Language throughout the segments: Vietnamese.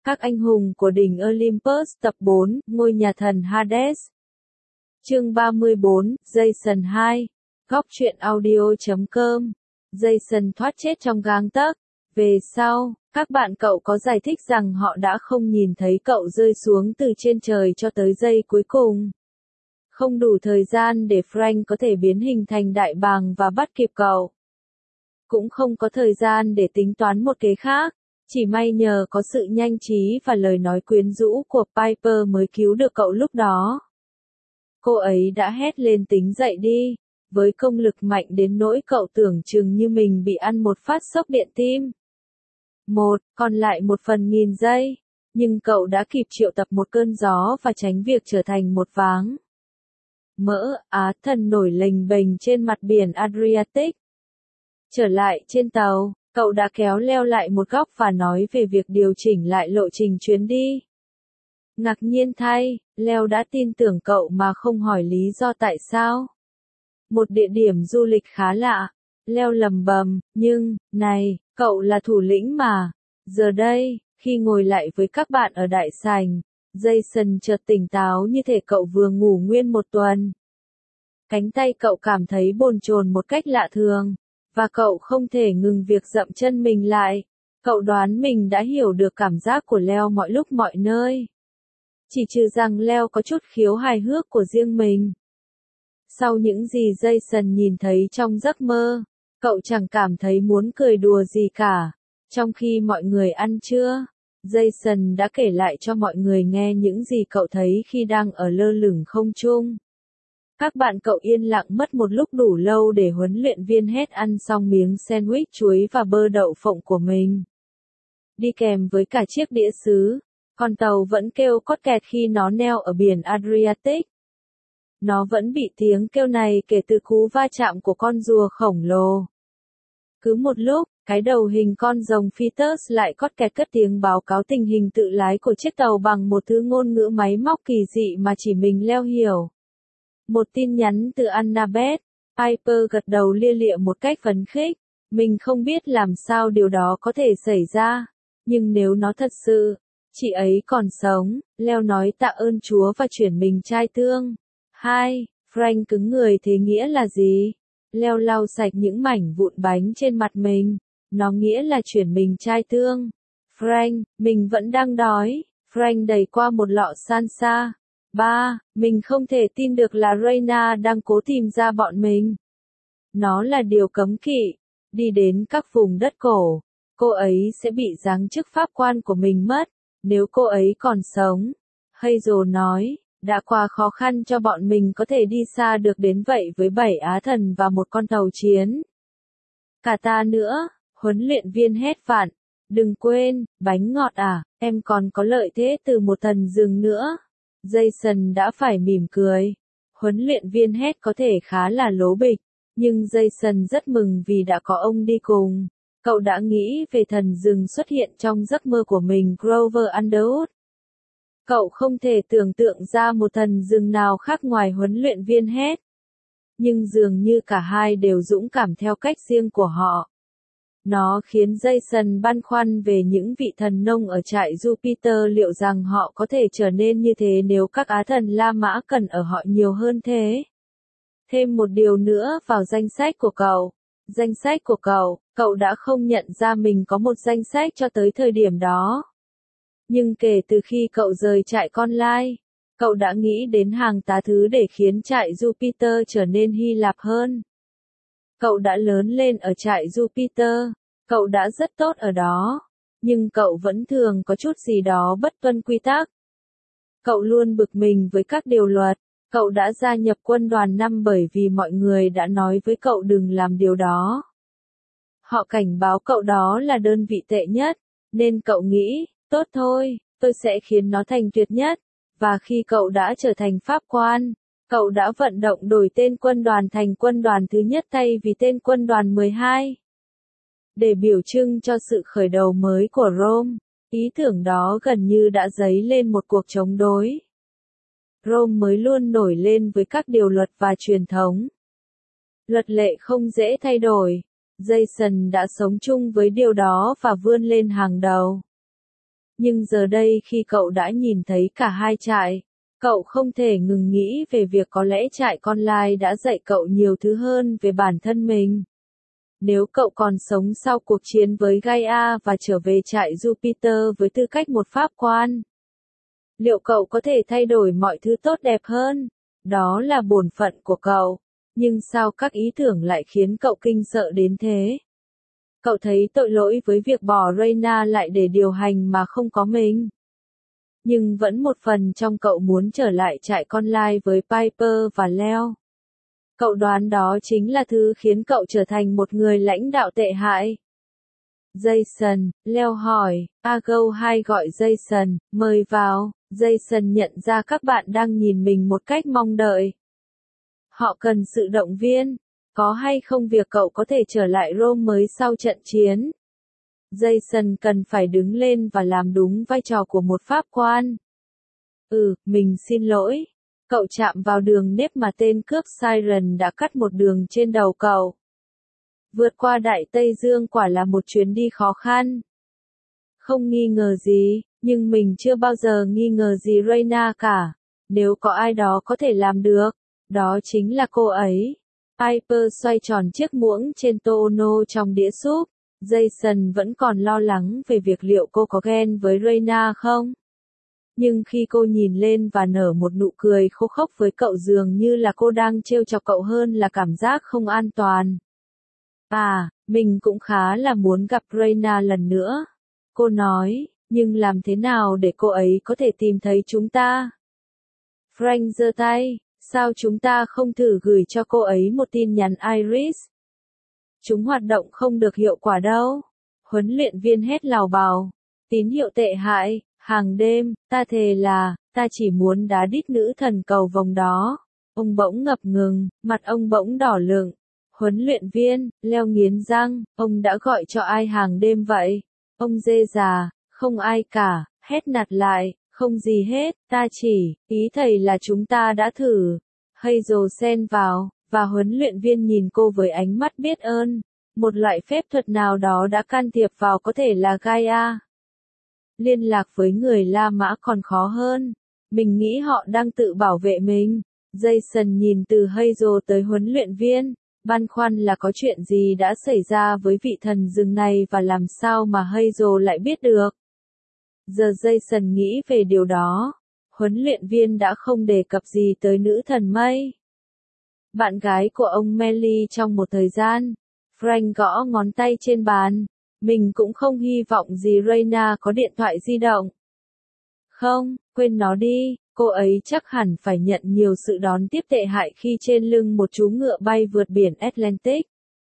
Các anh hùng của đỉnh Olympus tập 4, ngôi nhà thần Hades. Chương 34, Jason 2. Góc truyện audio.com. Jason thoát chết trong gang tấc. Về sau, các bạn cậu có giải thích rằng họ đã không nhìn thấy cậu rơi xuống từ trên trời cho tới giây cuối cùng. Không đủ thời gian để Frank có thể biến hình thành đại bàng và bắt kịp cậu. Cũng không có thời gian để tính toán một kế khác. Chỉ may nhờ có sự nhanh trí và lời nói quyến rũ của Piper mới cứu được cậu lúc đó. Cô ấy đã hét lên tính dậy đi, với công lực mạnh đến nỗi cậu tưởng chừng như mình bị ăn một phát sốc điện tim. Còn lại 1/1000 giây, nhưng cậu đã kịp triệu tập một cơn gió và tránh việc trở thành một váng mỡ Á thần nổi lềnh bềnh trên mặt biển Adriatic. Trở lại trên tàu, cậu đã kéo Leo lại một góc và nói về việc điều chỉnh lại lộ trình chuyến đi. Ngạc nhiên thay, Leo đã tin tưởng cậu mà không hỏi lý do tại sao. Một địa điểm du lịch khá lạ. Leo lầm bầm, nhưng, này, cậu là thủ lĩnh mà. Giờ đây, khi ngồi lại với các bạn ở đại sảnh, Jason chợt tỉnh táo như thể cậu vừa ngủ nguyên một tuần. Cánh tay cậu cảm thấy bồn chồn một cách lạ thường. Và cậu không thể ngừng việc dậm chân mình lại. Cậu đoán mình đã hiểu được cảm giác của Leo mọi lúc mọi nơi. Chỉ trừ rằng Leo có chút khiếu hài hước của riêng mình. Sau những gì Jason nhìn thấy trong giấc mơ, cậu chẳng cảm thấy muốn cười đùa gì cả. Trong khi mọi người ăn trưa, Jason đã kể lại cho mọi người nghe những gì cậu thấy khi đang ở lơ lửng không trung. Các bạn cậu yên lặng mất một lúc đủ lâu để huấn luyện viên hết ăn xong miếng sandwich chuối và bơ đậu phộng của mình. Đi kèm với cả chiếc đĩa sứ, con tàu vẫn kêu cót kẹt khi nó neo ở biển Adriatic. Nó vẫn bị tiếng kêu này kể từ cú va chạm của con rùa khổng lồ. Cứ một lúc, cái đầu hình con rồng Phytus lại cót kẹt cất tiếng báo cáo tình hình tự lái của chiếc tàu bằng một thứ ngôn ngữ máy móc kỳ dị mà chỉ mình Leo hiểu. Một tin nhắn từ Annabeth. Piper gật đầu lia lịa một cách phấn khích. Mình không biết làm sao điều đó có thể xảy ra. Nhưng nếu nó thật sự, chị ấy còn sống, Leo nói tạ ơn Chúa và chuyển mình chai tương. 2. Frank cứng người thế nghĩa là gì? Leo lau sạch những mảnh vụn bánh trên mặt mình. Nó nghĩa là chuyển mình chai tương. Frank, mình vẫn đang đói. Frank đẩy qua một lọ salsa. 3. Mình không thể tin được là Reyna đang cố tìm ra bọn mình. Nó là điều cấm kỵ. Đi đến các vùng đất cổ, cô ấy sẽ bị giáng chức pháp quan của mình mất, nếu cô ấy còn sống. Hazel nói, đã quá khó khăn cho bọn mình có thể đi xa được đến vậy với 7 á thần và một con tàu chiến. Cả ta nữa, huấn luyện viên hét vặn. Đừng quên, bánh ngọt à, em còn có lợi thế từ một thần rừng nữa. Jason đã phải mỉm cười. Huấn luyện viên hét có thể khá là lố bịch, nhưng Jason rất mừng vì đã có ông đi cùng. Cậu đã nghĩ về thần rừng xuất hiện trong giấc mơ của mình, Grover Underwood. Cậu không thể tưởng tượng ra một thần rừng nào khác ngoài huấn luyện viên hét. Nhưng dường như cả hai đều dũng cảm theo cách riêng của họ. Nó khiến Jason băn khoăn về những vị thần nông ở trại Jupiter, liệu rằng họ có thể trở nên như thế nếu các á thần La Mã cần ở họ nhiều hơn thế. Thêm một điều nữa vào danh sách của cậu. Danh sách của cậu đã không nhận ra mình có một danh sách cho tới thời điểm đó. Nhưng kể từ khi cậu rời trại con lai, cậu đã nghĩ đến hàng tá thứ để khiến trại Jupiter trở nên Hy Lạp hơn. Cậu đã lớn lên ở trại Jupiter, cậu đã rất tốt ở đó, nhưng cậu vẫn thường có chút gì đó bất tuân quy tắc. Cậu luôn bực mình với các điều luật, cậu đã gia nhập quân đoàn 5 bởi vì mọi người đã nói với cậu đừng làm điều đó. Họ cảnh báo cậu đó là đơn vị tệ nhất, nên cậu nghĩ, tốt thôi, tôi sẽ khiến nó thành tuyệt nhất, và khi cậu đã trở thành pháp quan, cậu đã vận động đổi tên quân đoàn thành quân đoàn thứ nhất thay vì tên quân đoàn 12. Để biểu trưng cho sự khởi đầu mới của Rome, ý tưởng đó gần như đã dấy lên một cuộc chống đối. Rome mới luôn nổi lên với các điều luật và truyền thống. Luật lệ không dễ thay đổi. Jason đã sống chung với điều đó và vươn lên hàng đầu. Nhưng giờ đây khi cậu đã nhìn thấy cả hai trại, cậu không thể ngừng nghĩ về việc có lẽ trại con lai đã dạy cậu nhiều thứ hơn về bản thân mình. Nếu cậu còn sống sau cuộc chiến với Gaia và trở về trại Jupiter với tư cách một pháp quan, liệu cậu có thể thay đổi mọi thứ tốt đẹp hơn? Đó là bổn phận của cậu. Nhưng sao các ý tưởng lại khiến cậu kinh sợ đến thế? Cậu thấy tội lỗi với việc bỏ Reyna lại để điều hành mà không có mình. Nhưng vẫn một phần trong cậu muốn trở lại trại con lai với Piper và Leo. Cậu đoán đó chính là thứ khiến cậu trở thành một người lãnh đạo tệ hại. Jason, Leo hỏi, Argo 2 gọi Jason, mời vào. Jason nhận ra các bạn đang nhìn mình một cách mong đợi. Họ cần sự động viên. Có hay không việc cậu có thể trở lại Rome mới sau trận chiến? Jason cần phải đứng lên và làm đúng vai trò của một pháp quan. Mình xin lỗi. Cậu chạm vào đường nếp mà tên cướp Siren đã cắt một đường trên đầu cậu. Vượt qua Đại Tây Dương quả là một chuyến đi khó khăn. Không nghi ngờ gì, nhưng mình chưa bao giờ nghi ngờ gì Reyna cả. Nếu có ai đó có thể làm được, đó chính là cô ấy. Piper xoay tròn chiếc muỗng trên tô ono trong đĩa súp. Jason vẫn còn lo lắng về việc liệu cô có ghen với Reyna không. Nhưng khi cô nhìn lên và nở một nụ cười khô khốc với cậu dường như là cô đang trêu chọc cậu hơn là cảm giác không an toàn. Mình cũng khá là muốn gặp Reyna lần nữa. Cô nói, nhưng làm thế nào để cô ấy có thể tìm thấy chúng ta? Frank giơ tay, sao chúng ta không thử gửi cho cô ấy một tin nhắn Iris? Chúng hoạt động không được hiệu quả đâu. Huấn luyện viên hét lào bào. Tín hiệu tệ hại, hàng đêm, ta thề là, ta chỉ muốn đá đít nữ thần cầu vồng đó. Ông bỗng ngập ngừng, mặt ông bỗng đỏ lựng. Huấn luyện viên, Leo nghiến răng, ông đã gọi cho ai hàng đêm vậy? Ông dê già, không ai cả, hét nạt lại, không gì hết, ta chỉ, ý thầy là chúng ta đã thử. Hazel xen vào, và huấn luyện viên nhìn cô với ánh mắt biết ơn. Một loại phép thuật nào đó đã can thiệp vào có thể là Gaia. Liên lạc với người La Mã còn khó hơn. Mình nghĩ họ đang tự bảo vệ mình. Jason nhìn từ Hazel tới huấn luyện viên. Băn khoăn là có chuyện gì đã xảy ra với vị thần rừng này và làm sao mà Hazel lại biết được. Giờ Jason nghĩ về điều đó. Huấn luyện viên đã không đề cập gì tới nữ thần mây. Bạn gái của ông Melly trong một thời gian. Frank gõ ngón tay trên bàn. Mình cũng không hy vọng gì Reyna có điện thoại di động. Không, quên nó đi, cô ấy chắc hẳn phải nhận nhiều sự đón tiếp tệ hại khi trên lưng một chú ngựa bay vượt biển Atlantic.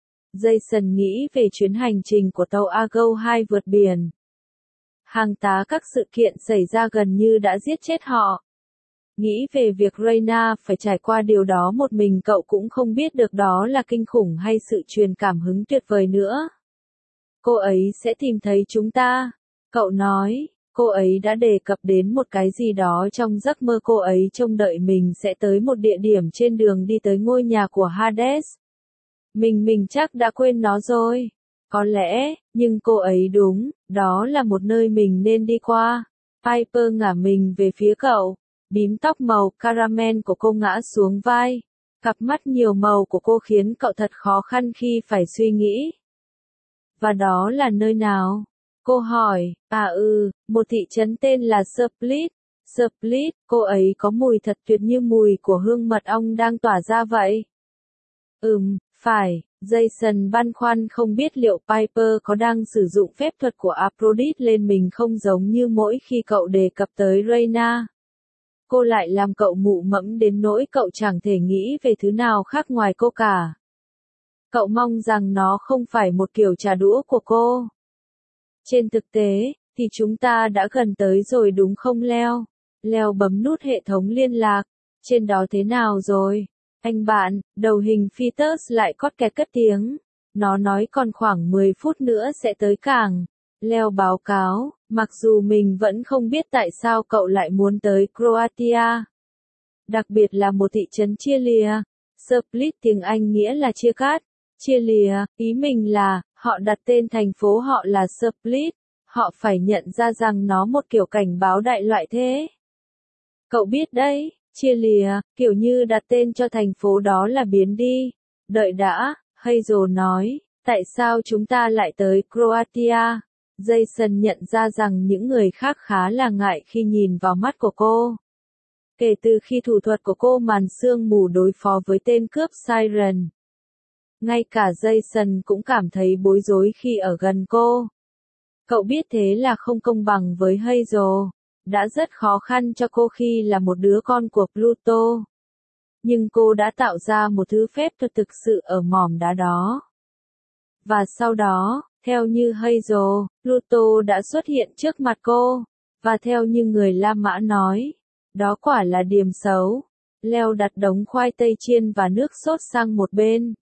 Jason nghĩ về chuyến hành trình của tàu Argo 2 vượt biển. Hàng tá các sự kiện xảy ra gần như đã giết chết họ. Nghĩ về việc Reyna phải trải qua điều đó một mình cậu cũng không biết được đó là kinh khủng hay sự truyền cảm hứng tuyệt vời nữa. Cô ấy sẽ tìm thấy chúng ta. Cậu nói, cô ấy đã đề cập đến một cái gì đó trong giấc mơ cô ấy trông đợi mình sẽ tới một địa điểm trên đường đi tới ngôi nhà của Hades. Mình chắc đã quên nó rồi. Có lẽ, nhưng cô ấy đúng, đó là một nơi mình nên đi qua. Piper ngả mình về phía cậu. Bím tóc màu caramel của cô ngã xuống vai. Cặp mắt nhiều màu của cô khiến cậu thật khó khăn khi phải suy nghĩ. Và đó là nơi nào? Cô hỏi, một thị trấn tên là Split. Split, cô ấy có mùi thật tuyệt như mùi của hương mật ong đang tỏa ra vậy. Phải, Jason băn khoăn không biết liệu Piper có đang sử dụng phép thuật của Aphrodite lên mình không giống như mỗi khi cậu đề cập tới Reyna. Cô lại làm cậu mụ mẫm đến nỗi cậu chẳng thể nghĩ về thứ nào khác ngoài cô cả. Cậu mong rằng nó không phải một kiểu trà đũa của cô. Trên thực tế, thì chúng ta đã gần tới rồi đúng không Leo? Leo bấm nút hệ thống liên lạc. Trên đó thế nào rồi? Anh bạn, đầu hình Phoetus lại cót kẹt cất tiếng. Nó nói còn khoảng 10 phút nữa sẽ tới cảng. Leo báo cáo, mặc dù mình vẫn không biết tại sao cậu lại muốn tới Croatia. Đặc biệt là một thị trấn chia lìa. Split tiếng Anh nghĩa là chia cắt. Chia lìa, ý mình là, họ đặt tên thành phố họ là Split. Họ phải nhận ra rằng nó một kiểu cảnh báo đại loại thế. Cậu biết đấy, chia lìa, kiểu như đặt tên cho thành phố đó là biến đi. Đợi đã, Hazel nói, tại sao chúng ta lại tới Croatia? Jason nhận ra rằng những người khác khá là ngại khi nhìn vào mắt của cô. Kể từ khi thủ thuật của cô màn sương mù đối phó với tên cướp Siren. Ngay cả Jason cũng cảm thấy bối rối khi ở gần cô. Cậu biết thế là không công bằng với Hazel. Đã rất khó khăn cho cô khi là một đứa con của Pluto. Nhưng cô đã tạo ra một thứ phép thuật thực sự ở mỏm đá đó. Và sau đó, theo như Hazel, Pluto đã xuất hiện trước mặt cô. Và theo như người La Mã nói, đó quả là điểm xấu. Leo đặt đống khoai tây chiên và nước sốt sang một bên.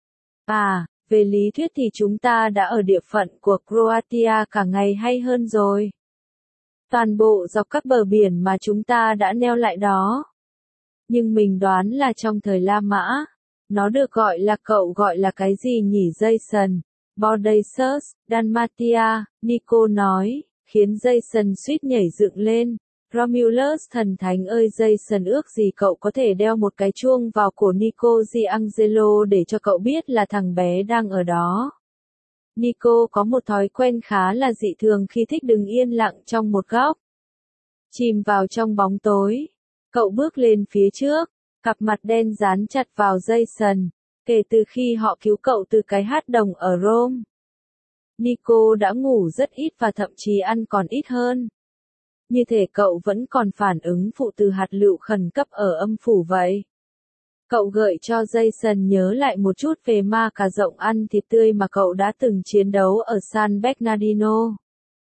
Về lý thuyết thì chúng ta đã ở địa phận của Croatia cả ngày hay hơn rồi. Toàn bộ dọc các bờ biển mà chúng ta đã neo lại đó. Nhưng mình đoán là trong thời La Mã, nó được cậu gọi là cái gì nhỉ Jason? Bodacious, Dalmatia, Nico nói, khiến Jason suýt nhảy dựng lên. Romulus thần thánh ơi Jason ước gì cậu có thể đeo một cái chuông vào cổ Nico Giangelo để cho cậu biết là thằng bé đang ở đó. Nico có một thói quen khá là dị thường khi thích đứng yên lặng trong một góc. Chìm vào trong bóng tối. Cậu bước lên phía trước, cặp mặt đen dán chặt vào Jason. Kể từ khi họ cứu cậu từ cái hát đồng ở Rome, Nico đã ngủ rất ít và thậm chí ăn còn ít hơn. Như thể cậu vẫn còn phản ứng phụ từ hạt lựu khẩn cấp ở âm phủ vậy. Cậu gợi cho Jason nhớ lại một chút về ma cà rồng ăn thịt tươi mà cậu đã từng chiến đấu ở San Bernardino.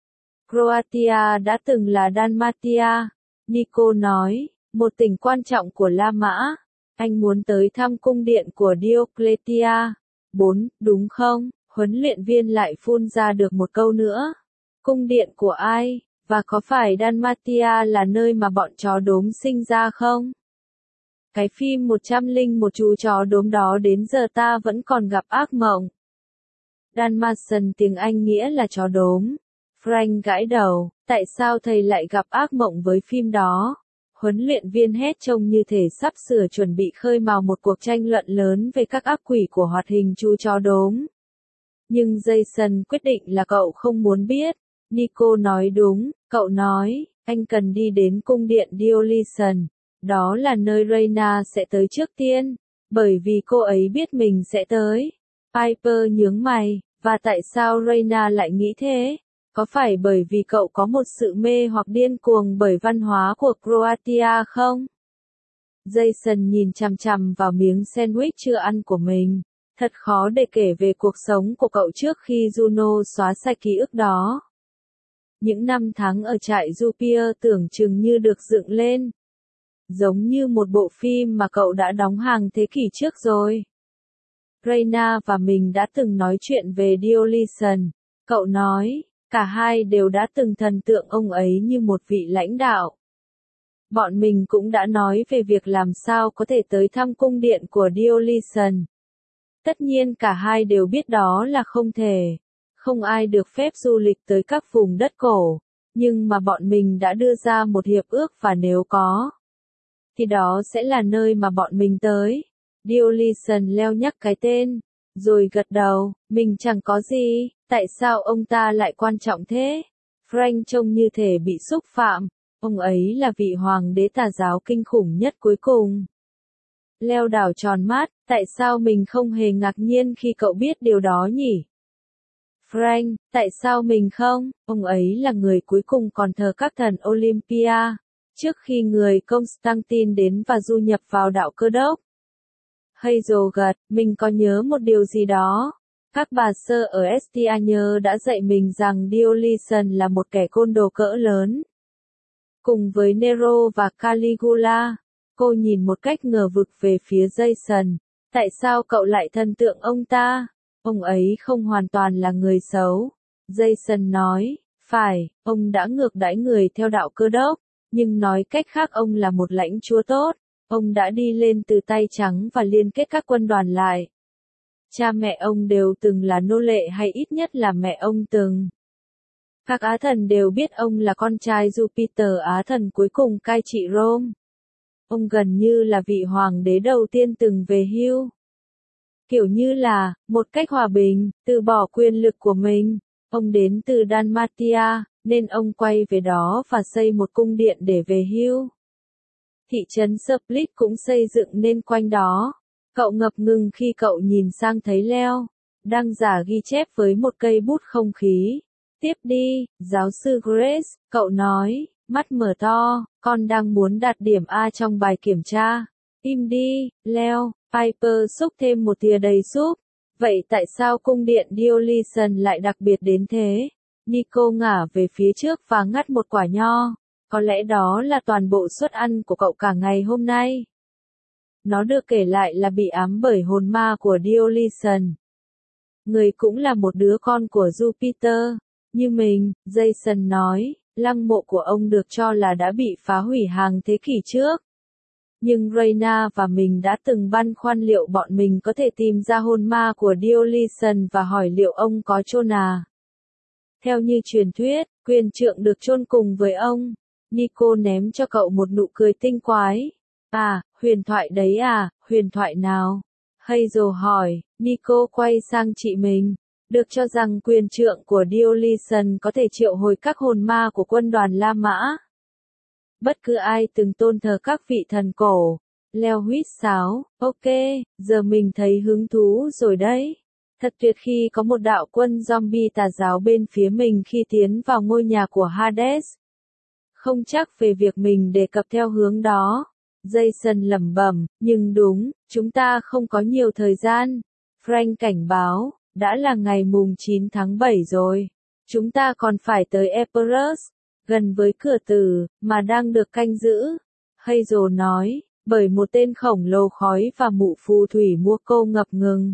Croatia đã từng là Dalmatia, Nico nói, một tỉnh quan trọng của La Mã. Anh muốn tới thăm cung điện của Diocletia. 4, đúng không? Huấn luyện viên lại phun ra được một câu nữa. Cung điện của ai? Và có phải Dalmatia là nơi mà bọn chó đốm sinh ra không? Cái phim 101 chú chó đốm đó đến giờ ta vẫn còn gặp ác mộng. Dalmatian tiếng Anh nghĩa là chó đốm. Frank gãi đầu, tại sao thầy lại gặp ác mộng với phim đó? Huấn luyện viên hét trông như thể sắp sửa chuẩn bị khơi mào một cuộc tranh luận lớn về các ác quỷ của hoạt hình chú chó đốm. Nhưng Jason quyết định là cậu không muốn biết. Nico nói đúng, cậu nói, anh cần đi đến cung điện Dionysian. Đó là nơi Reina sẽ tới trước tiên, bởi vì cô ấy biết mình sẽ tới. Piper nhướng mày, và tại sao Reina lại nghĩ thế? Có phải bởi vì cậu có một sự mê hoặc điên cuồng bởi văn hóa của Croatia không? Jason nhìn chằm chằm vào miếng sandwich chưa ăn của mình. Thật khó để kể về cuộc sống của cậu trước khi Juno xóa sạch ký ức đó. Những năm tháng ở trại Jupiter tưởng chừng như được dựng lên. Giống như một bộ phim mà cậu đã đóng hàng thế kỷ trước rồi. Reina và mình đã từng nói chuyện về Dionysian. Cậu nói, cả hai đều đã từng thần tượng ông ấy như một vị lãnh đạo. Bọn mình cũng đã nói về việc làm sao có thể tới thăm cung điện của Dionysian. Tất nhiên cả hai đều biết đó là không thể. Không ai được phép du lịch tới các vùng đất cổ. Nhưng mà bọn mình đã đưa ra một hiệp ước và nếu có, thì đó sẽ là nơi mà bọn mình tới. Dionysian leo nhắc cái tên, rồi gật đầu, mình chẳng có gì, tại sao ông ta lại quan trọng thế? Frank trông như thể bị xúc phạm, ông ấy là vị hoàng đế tà giáo kinh khủng nhất cuối cùng. Leo đảo tròn mắt, tại sao mình không hề ngạc nhiên khi cậu biết điều đó nhỉ? Frank, tại sao mình không? Ông ấy là người cuối cùng còn thờ các thần Olympia, trước khi người Constantine đến và du nhập vào đạo Cơ đốc. Hazel gật, mình có nhớ một điều gì đó. Các bà sơ ở Estiania đã dạy mình rằng Dionysian là một kẻ côn đồ cỡ lớn. Cùng với Nero và Caligula, cô nhìn một cách ngờ vực về phía Jason. Tại sao cậu lại thần tượng ông ta? Ông ấy không hoàn toàn là người xấu. Jason nói, phải, ông đã ngược đãi người theo đạo Cơ đốc, nhưng nói cách khác ông là một lãnh chúa tốt. Ông đã đi lên từ tay trắng và liên kết các quân đoàn lại. Cha mẹ ông đều từng là nô lệ hay ít nhất là mẹ ông từng. Các Á thần đều biết ông là con trai Jupiter Á thần cuối cùng cai trị Rome. Ông gần như là vị hoàng đế đầu tiên từng về hưu. Kiểu như là, một cách hòa bình, từ bỏ quyền lực của mình. Ông đến từ Dalmatia, nên ông quay về đó và xây một cung điện để về hưu. Thị trấn Split cũng xây dựng nên quanh đó. Cậu ngập ngừng khi cậu nhìn sang thấy Leo đang giả ghi chép với một cây bút không khí. Tiếp đi, giáo sư Grace, cậu nói, mắt mở to, con đang muốn đạt điểm A trong bài kiểm tra. Im đi, Leo, Piper xúc thêm một thìa đầy súp. Vậy tại sao cung điện Diocletian lại đặc biệt đến thế? Nico ngả về phía trước và ngắt một quả nho. Có lẽ đó là toàn bộ suất ăn của cậu cả ngày hôm nay. Nó được kể lại là bị ám bởi hồn ma của Diocletian. Người cũng là một đứa con của Jupiter. Như mình, Jason nói, lăng mộ của ông được cho là đã bị phá hủy hàng thế kỷ trước. Nhưng Reyna và mình đã từng băn khoăn liệu bọn mình có thể tìm ra hồn ma của Diocletian và hỏi liệu ông có chôn à. Theo như truyền thuyết, quyền trượng được chôn cùng với ông. Nico ném cho cậu một nụ cười tinh quái. À, huyền thoại đấy à, huyền thoại nào? Hazel hỏi, Nico quay sang chị mình. Được cho rằng quyền trượng của Diocletian có thể triệu hồi các hồn ma của quân đoàn La Mã. Bất cứ ai từng tôn thờ các vị thần cổ. Leo huýt sáo, ok, giờ mình thấy hứng thú rồi đấy. Thật tuyệt khi có một đạo quân zombie tà giáo bên phía mình khi tiến vào ngôi nhà của Hades. Không chắc về việc mình đề cập theo hướng đó. Jason lẩm bẩm, nhưng đúng, chúng ta không có nhiều thời gian. Frank cảnh báo, đã là ngày mùng 9 tháng 7 rồi. Chúng ta còn phải tới Epirus, gần với cửa tử, mà đang được canh giữ. Hazel nói, bởi một tên khổng lồ khói và mụ phù thủy mua cô ngập ngừng.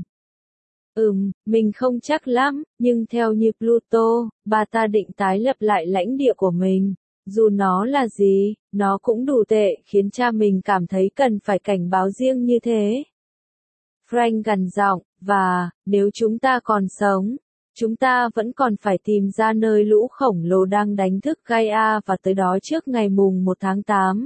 Mình không chắc lắm, nhưng theo như Pluto, bà ta định tái lập lại lãnh địa của mình. Dù nó là gì, nó cũng đủ tệ khiến cha mình cảm thấy cần phải cảnh báo riêng như thế. Frank gằn giọng, và, nếu chúng ta còn sống, chúng ta vẫn còn phải tìm ra nơi lũ khổng lồ đang đánh thức Gaia và tới đó trước ngày mùng 1 tháng 8.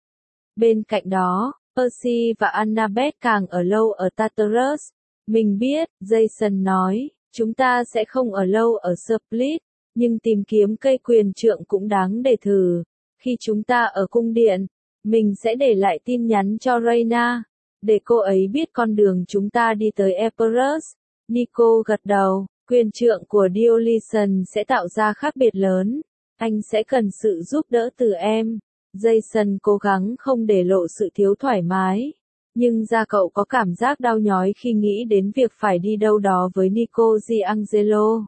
Bên cạnh đó, Percy và Annabeth càng ở lâu ở Tartarus. Mình biết, Jason nói, chúng ta sẽ không ở lâu ở Split, nhưng tìm kiếm cây quyền trượng cũng đáng để thử. Khi chúng ta ở cung điện, mình sẽ để lại tin nhắn cho Reyna, để cô ấy biết con đường chúng ta đi tới Epirus. Nico gật đầu, quyền trượng của Diocletian sẽ tạo ra khác biệt lớn. Anh sẽ cần sự giúp đỡ từ em. Jason cố gắng không để lộ sự thiếu thoải mái. Nhưng da cậu có cảm giác đau nhói khi nghĩ đến việc phải đi đâu đó với Nico Giangelo.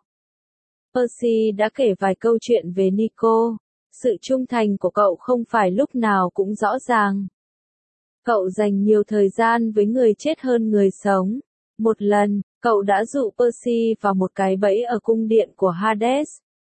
Percy đã kể vài câu chuyện về Nico. Sự trung thành của cậu không phải lúc nào cũng rõ ràng. Cậu dành nhiều thời gian với người chết hơn người sống. Một lần, cậu đã dụ Percy vào một cái bẫy ở cung điện của Hades.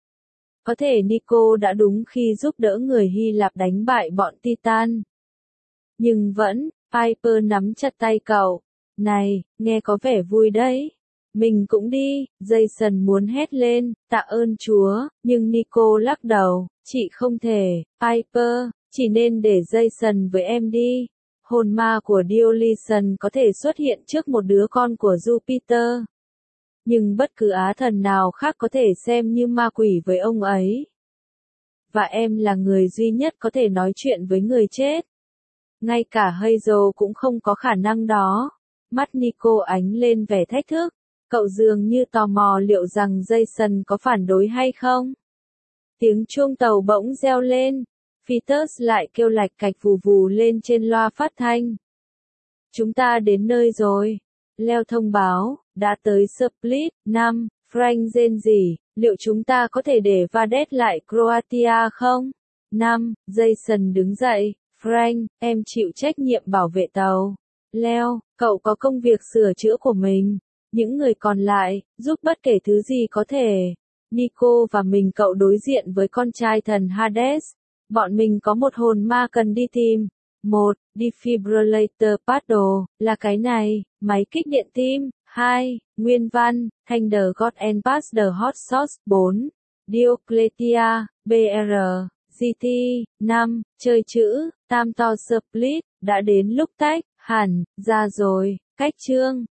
Có thể Nico đã đúng khi giúp đỡ người Hy Lạp đánh bại bọn Titan. Nhưng vẫn, Piper nắm chặt tay cậu. Này, nghe có vẻ vui đấy. Mình cũng đi, Jason muốn hét lên, tạ ơn Chúa, nhưng Nico lắc đầu, chị không thể, Piper, chỉ nên để Jason với em đi. Hồn ma của Diocletian có thể xuất hiện trước một đứa con của Jupiter. Nhưng bất cứ á thần nào khác có thể xem như ma quỷ với ông ấy. Và em là người duy nhất có thể nói chuyện với người chết. Ngay cả Hazel cũng không có khả năng đó. Mắt Nico ánh lên vẻ thách thức. Cậu dường như tò mò liệu rằng Jason có phản đối hay không. Tiếng chuông tàu bỗng reo lên. Phoebus lại kêu lạch cạch vù vù lên trên loa phát thanh. Chúng ta đến nơi rồi. Leo thông báo, đã tới Split. 5. Frank rên rỉ, liệu chúng ta có thể để Vades lại Croatia không? 5. Jason đứng dậy. Frank, em chịu trách nhiệm bảo vệ tàu. Leo, cậu có công việc sửa chữa của mình. Những người còn lại, giúp bất kể thứ gì có thể. Nico và mình cậu đối diện với con trai thần Hades. Bọn mình có một hồn ma cần đi tìm. 1. Defibrillator paddle, là cái này, máy kích điện tim. 2. Nguyên văn, Thank the God and Pass the Hot Sauce. 4. Diocletia, BR, GT, 5, chơi chữ, tam to split, đã đến lúc tách hẳn ra rồi, cách chương.